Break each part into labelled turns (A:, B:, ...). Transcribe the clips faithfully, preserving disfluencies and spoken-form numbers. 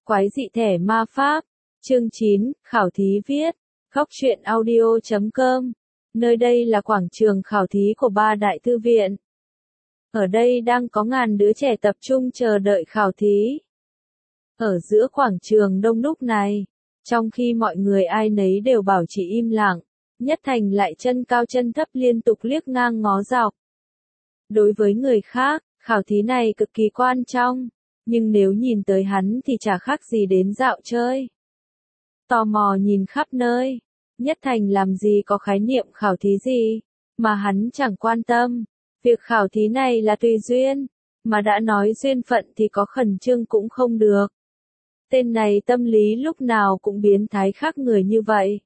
A: Quái dị thẻ ma pháp. Chương chín, khảo thí viết. Góc truyện audio chấm com. Nơi đây là quảng trường khảo thí của ba đại thư viện. Ở đây đang có ngàn đứa trẻ tập trung chờ đợi khảo thí. Ở giữa quảng trường đông đúc này, trong khi mọi người ai nấy đều bảo trì im lặng, Nhất Thành lại chân cao chân thấp liên tục liếc ngang ngó dọc. Đối với người khác, khảo thí này cực kỳ quan trọng, nhưng nếu nhìn tới hắn thì chả khác gì đến dạo chơi. Tò mò nhìn khắp nơi, Nhất Thành làm gì có khái niệm khảo thí gì, mà hắn chẳng quan tâm. Việc khảo thí này là tùy duyên, mà đã nói duyên phận thì có khẩn trương cũng không được. Tên này tâm lý lúc nào cũng biến thái khác người như vậy.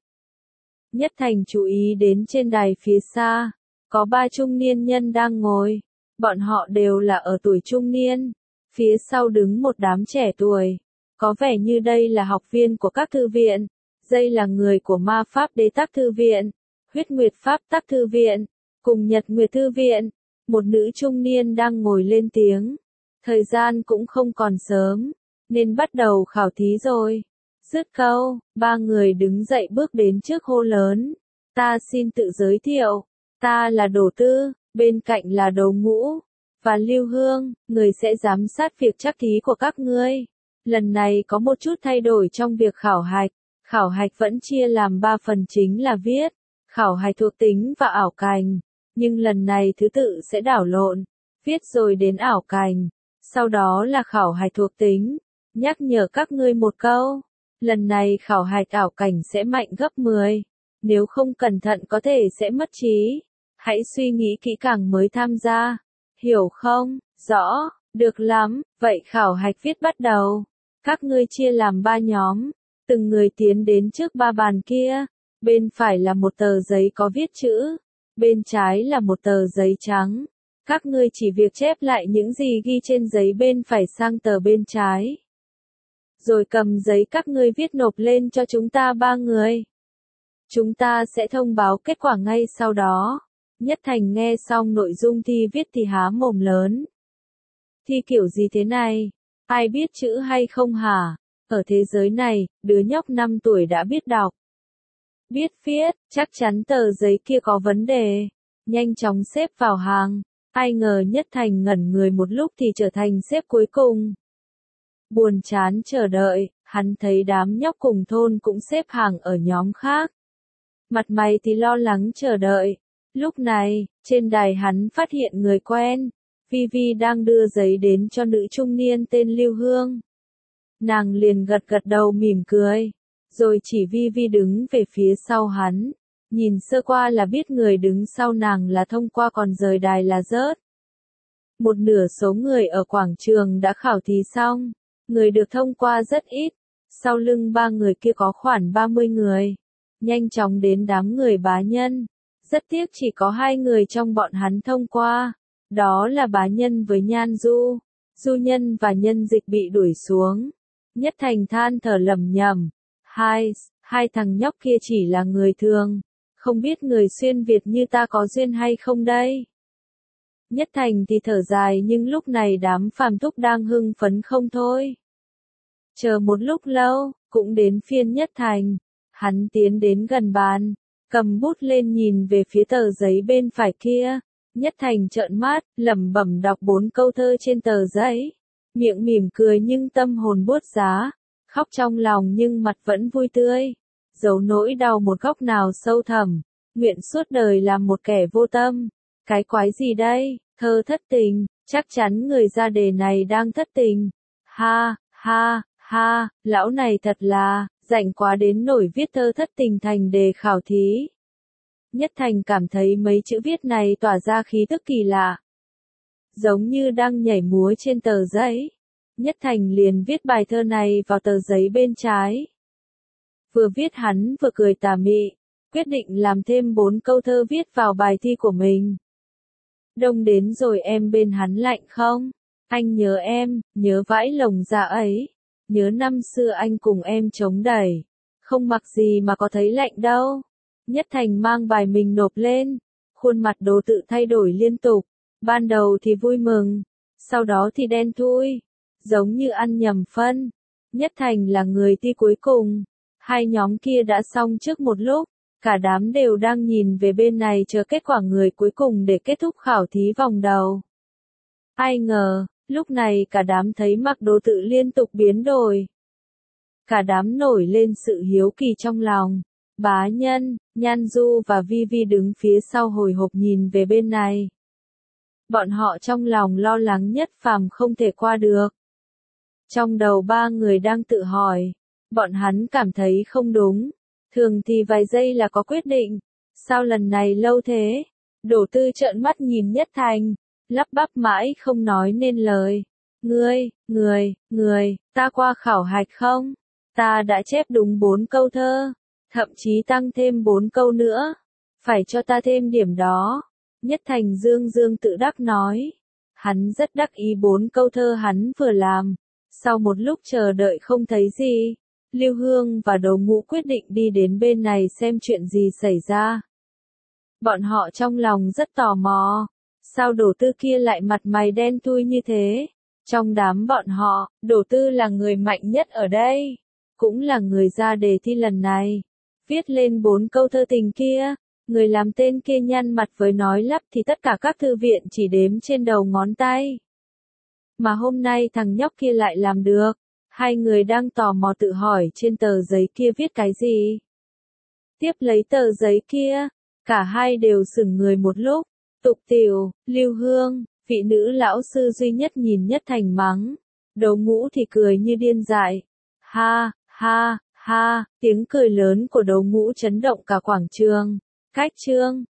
A: Nhất Thành chú ý đến trên đài phía xa, có ba trung niên nhân đang ngồi, bọn họ đều là ở tuổi trung niên, phía sau đứng một đám trẻ tuổi, có vẻ như đây là học viên của các thư viện, đây là người của Ma Pháp Đế Tắc Thư Viện, Huyết Nguyệt Pháp Tắc Thư Viện, cùng Nhật Nguyệt Thư Viện. Một nữ trung niên đang ngồi lên tiếng, thời gian cũng không còn sớm, nên bắt đầu khảo thí rồi. Dứt câu, ba người đứng dậy bước đến trước hô lớn, ta xin tự giới thiệu, ta là Đồ Tư, bên cạnh là Đồ Ngũ, và Lưu Hương, người sẽ giám sát việc trắc thí của các ngươi. Lần này có một chút thay đổi trong việc khảo hạch, khảo hạch vẫn chia làm ba phần chính là viết, khảo hạch thuộc tính và ảo cảnh. Nhưng lần này thứ tự sẽ đảo lộn, viết rồi đến ảo cảnh, sau đó là khảo hạch thuộc tính. Nhắc nhở các ngươi một câu, lần này khảo hạch ảo cảnh sẽ mạnh gấp mười, nếu không cẩn thận có thể sẽ mất trí. Hãy suy nghĩ kỹ càng mới tham gia, hiểu không? Rõ, được lắm, vậy khảo hạch viết bắt đầu. Các ngươi chia làm ba nhóm, từng người tiến đến trước ba bàn kia, bên phải là một tờ giấy có viết chữ. Bên trái là một tờ giấy trắng. Các ngươi chỉ việc chép lại những gì ghi trên giấy bên phải sang tờ bên trái. Rồi cầm giấy các ngươi viết nộp lên cho chúng ta ba người. Chúng ta sẽ thông báo kết quả ngay sau đó. Nhất Thành nghe xong nội dung thi viết thì há mồm lớn. Thi kiểu gì thế này? Ai biết chữ hay không hả? Ở thế giới này, đứa nhóc năm tuổi đã biết đọc. Biết viết, chắc chắn tờ giấy kia có vấn đề. Nhanh chóng xếp vào hàng. Ai ngờ Nhất Thành ngẩn người một lúc thì trở thành xếp cuối cùng. Buồn chán chờ đợi, hắn thấy đám nhóc cùng thôn cũng xếp hàng ở nhóm khác. Mặt mày thì lo lắng chờ đợi. Lúc này, trên đài hắn phát hiện người quen. Vi Vi đang đưa giấy đến cho nữ trung niên tên Lưu Hương. Nàng liền gật gật đầu mỉm cười. Rồi chỉ Vi Vi đứng về phía sau hắn, nhìn sơ qua là biết người đứng sau nàng là thông qua còn rời đài là rớt. Một nửa số người ở quảng trường đã khảo thí xong, người được thông qua rất ít, sau lưng ba người kia có khoảng ba mươi người, nhanh chóng đến đám người bá nhân. Rất tiếc chỉ có hai người trong bọn hắn thông qua, đó là bá nhân với Nhan Du, Du Nhân và Nhân Dịch bị đuổi xuống. Nhất Thành than thở lẩm nhẩm. Hai, hai thằng nhóc kia chỉ là người thường, không biết người xuyên Việt như ta có duyên hay không đây. Nhất Thành thì thở dài nhưng lúc này đám phàm thúc đang hưng phấn không thôi. Chờ một lúc lâu, cũng đến phiên Nhất Thành, hắn tiến đến gần bàn, cầm bút lên nhìn về phía tờ giấy bên phải kia. Nhất Thành trợn mắt, lẩm bẩm đọc bốn câu thơ trên tờ giấy, miệng mỉm cười nhưng tâm hồn buốt giá. Khóc trong lòng nhưng mặt vẫn vui tươi, giấu nỗi đau một góc nào sâu thẳm, nguyện suốt đời làm một kẻ vô tâm. Cái quái gì đây, thơ thất tình, chắc chắn người ra đề này đang thất tình. Ha, ha, ha, lão này thật là, rảnh quá đến nổi viết thơ thất tình thành đề khảo thí. Nhất Thành cảm thấy mấy chữ viết này tỏa ra khí tức kỳ lạ, giống như đang nhảy múa trên tờ giấy. Nhất Thành liền viết bài thơ này vào tờ giấy bên trái. Vừa viết hắn vừa cười tà mị, quyết định làm thêm bốn câu thơ viết vào bài thi của mình. Đông đến rồi em bên hắn lạnh không? Anh nhớ em, nhớ vãi lồng dạ ấy. Nhớ năm xưa anh cùng em chống đẩy. Không mặc gì mà có thấy lạnh đâu. Nhất Thành mang bài mình nộp lên. Khuôn mặt Đồ Tự thay đổi liên tục. Ban đầu thì vui mừng, sau đó thì đen thui, giống như ăn nhầm phân. Nhất Thành là người thi cuối cùng. Hai nhóm kia đã xong trước một lúc, cả đám đều đang nhìn về bên này chờ kết quả người cuối cùng để kết thúc khảo thí vòng đầu. Ai ngờ, lúc này cả đám thấy Mạc Đồ Tự liên tục biến đổi. Cả đám nổi lên sự hiếu kỳ trong lòng. Bá Nhân, Nhan Du và Vi Vi đứng phía sau hồi hộp nhìn về bên này. Bọn họ trong lòng lo lắng Nhất Phàm không thể qua được. Trong đầu ba người đang tự hỏi, bọn hắn cảm thấy không đúng. Thường thì vài giây là có quyết định, sao lần này lâu thế? Đổ Tư trợn mắt nhìn Nhất Thành, lắp bắp mãi không nói nên lời. Ngươi, người, người, ta qua khảo hạch không? Ta đã chép đúng bốn câu thơ, thậm chí tăng thêm bốn câu nữa. Phải cho ta thêm điểm đó. Nhất Thành dương dương tự đắc nói. Hắn rất đắc ý bốn câu thơ hắn vừa làm. Sau một lúc chờ đợi không thấy gì, Lưu Hương và Đầu Ngũ quyết định đi đến bên này xem chuyện gì xảy ra. Bọn họ trong lòng rất tò mò. Sao Đổ Tư kia lại mặt mày đen thui như thế? Trong đám bọn họ, Đổ Tư là người mạnh nhất ở đây. Cũng là người ra đề thi lần này. Viết lên bốn câu thơ tình kia. Người làm tên kia nhăn mặt với nói lắp thì tất cả các thư viện chỉ đếm trên đầu ngón tay. Mà hôm nay thằng nhóc kia lại làm được. Hai người đang tò mò tự hỏi trên tờ giấy kia viết cái gì. Tiếp lấy tờ giấy kia, cả hai đều sững người một lúc. Tục Tiểu, Lưu Hương, vị nữ lão sư duy nhất nhìn Nhất Thành mắng. Đầu Ngũ thì cười như điên dại. Ha, ha, ha, tiếng cười lớn của Đầu Ngũ chấn động cả quảng trường. Cách chương